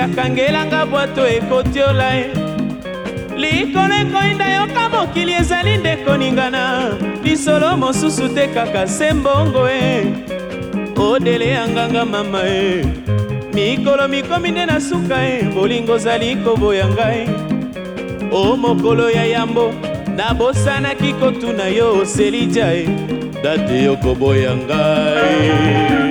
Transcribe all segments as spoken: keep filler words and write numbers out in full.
akangelanga bwato ekotiola e. Likolo ekoinda yoka mokili ezali nde koningana, lisolo mosusu te kaka se mbongo e. Odele ya nganga mama e, mikolo mikomi nde na suka e, bolingo ozali koboya ngai. O mokolo ya yambo nabosanaki kotuna yo Selija e, date yo koboya ngai.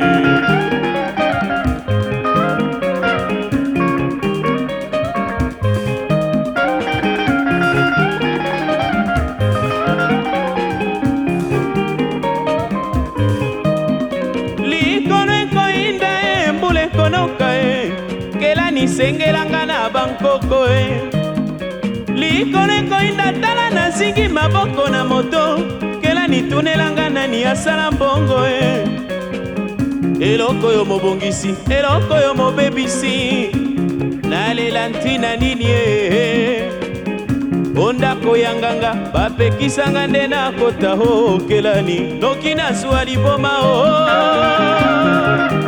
Nisengelanga na bankoko e, likolo ekoinda tala nazingi maboko na moto, kela nitunelanga nani asala mbongo e. Eloko yo mobongisi, eloko yo mobebisi, nalela ntina nini e. Ondako ya nganga bapekisanga nde nakota ho, kelani noki nazwa liboma o.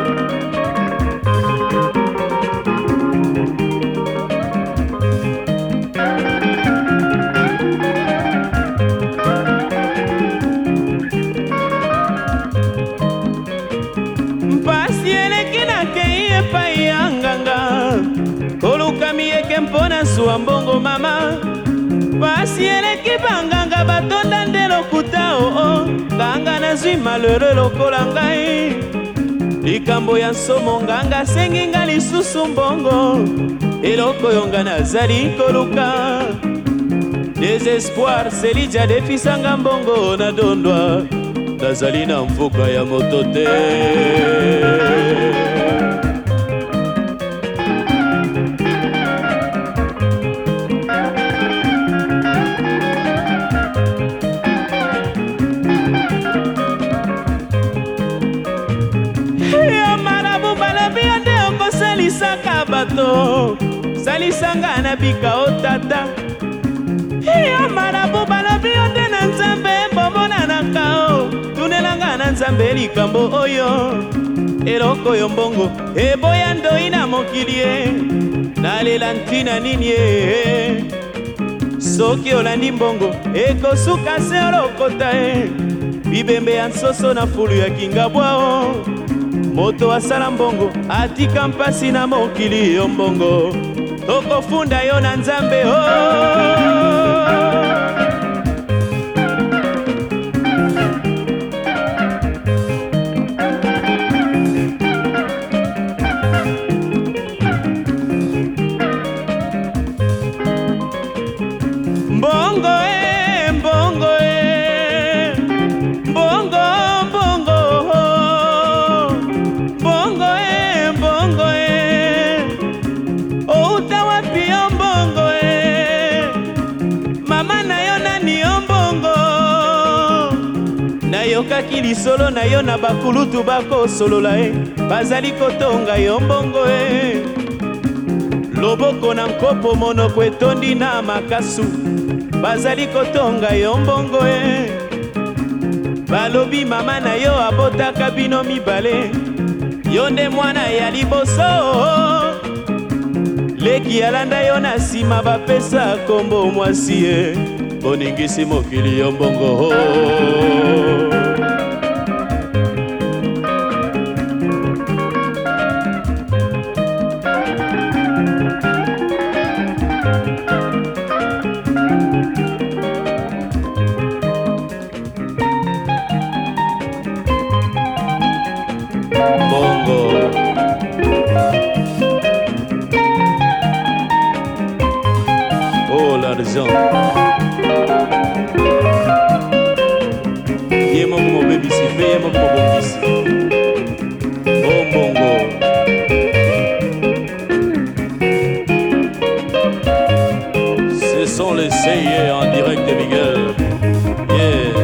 Mpona suwa mbongo mama, pasi eleki banganga batonda nde lokuta o o, nganga nazwi malheureux lokola ngai. Likambo ya nsomo nganga sengi nga lisusu mbongo, eloko yonga nazali koluka. Desespoir Selija defisanga mbongo na dondwa, nazali na mfuka ya moto te. Salisanga na bika o tata, ya marabu balobi yo nde na nzambe bomona na kao, tunelanga na nzambe likambo oyo. Eloko yo mbongo eboya ndoi na mokili e, nalela ntina nini e. Soki olandi mbongo ekosuka se olokota e, bibembe ya nsoso na fulu ya kingabwa o. Moto asala mbongo atika mpasi na mokili yo mbongo, tokofunda yo na nzambe o. Mbongo e, mbongo e, mbongo mbongo mbongo e, mbongo e, outa wapi yo mbongo e, mama na yo nani yo mbongo. Nayokaki lisolo na yo na bakulutu bakosolola e, bazali kotonga yo mbongo e. Loboko na nkopo monoko etondi na makasu, bazali kotonga yo mbongo e. Balobi mama na yo abotaka bino mibale, yo nde mwana ya liboso. Leki alanda yo na sima bapesa kombo mwasi e, boningisi mokili yo mbongo. Bongo oh l'argent, ye moko mobebisi mpe ye moko mobongisi. Oh bongo ce sont les C I E en direct de Miguel. Yeah.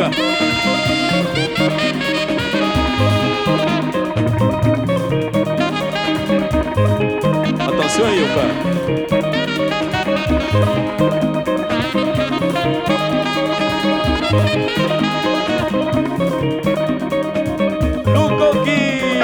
yoka. Attention yoka. Lukoki.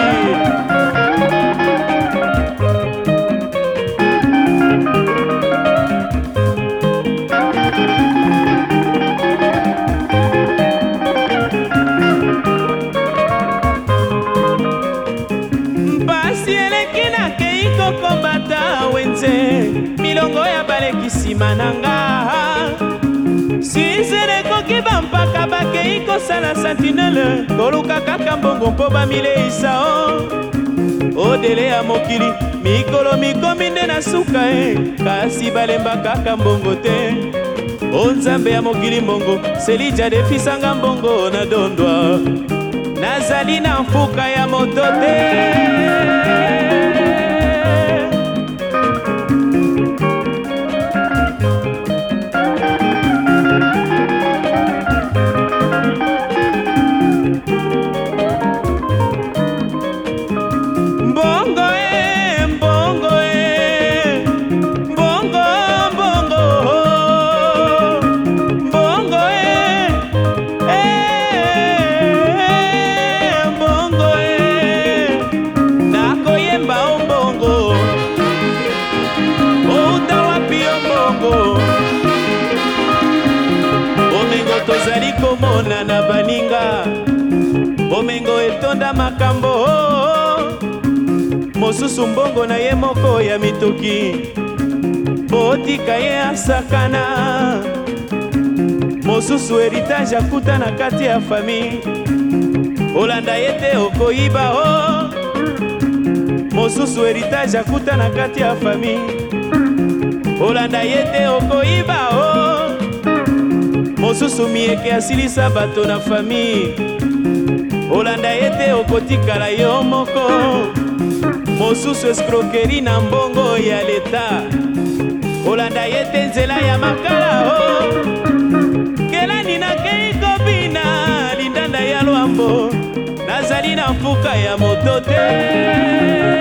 Kombata wenze milongo ya balekisi mananga sizele kokiba mpaka bakei kosala sentinele koluka kaka mbongo mpo bamileisa o odele ya mokili mikolo mikomi nde na suka e kasi balemba kaka mbongo te o nzambe ya mokili mbongo selija defisanga mbongo na dondwa nazali na mfuka ya moto te. Omengo tozali komona na baninga omengo etonda makambo mosusu mbongo na ye moko ya mitoki botika ye asakana mosusu heritage akuta na kati ya famille olanda ye te okoyiba o mosusu heritage akuta na kati ya famille olanda ye te okoyiba o mosusu mieke asilisa bato na famille olanda ye te okotikala yo moko mosusu escroquerie na mbongo ya leta olanda ye te nzela ya makala o kelani nakei kobina lindanda ya lwambo nazali na mfuka ya moto te.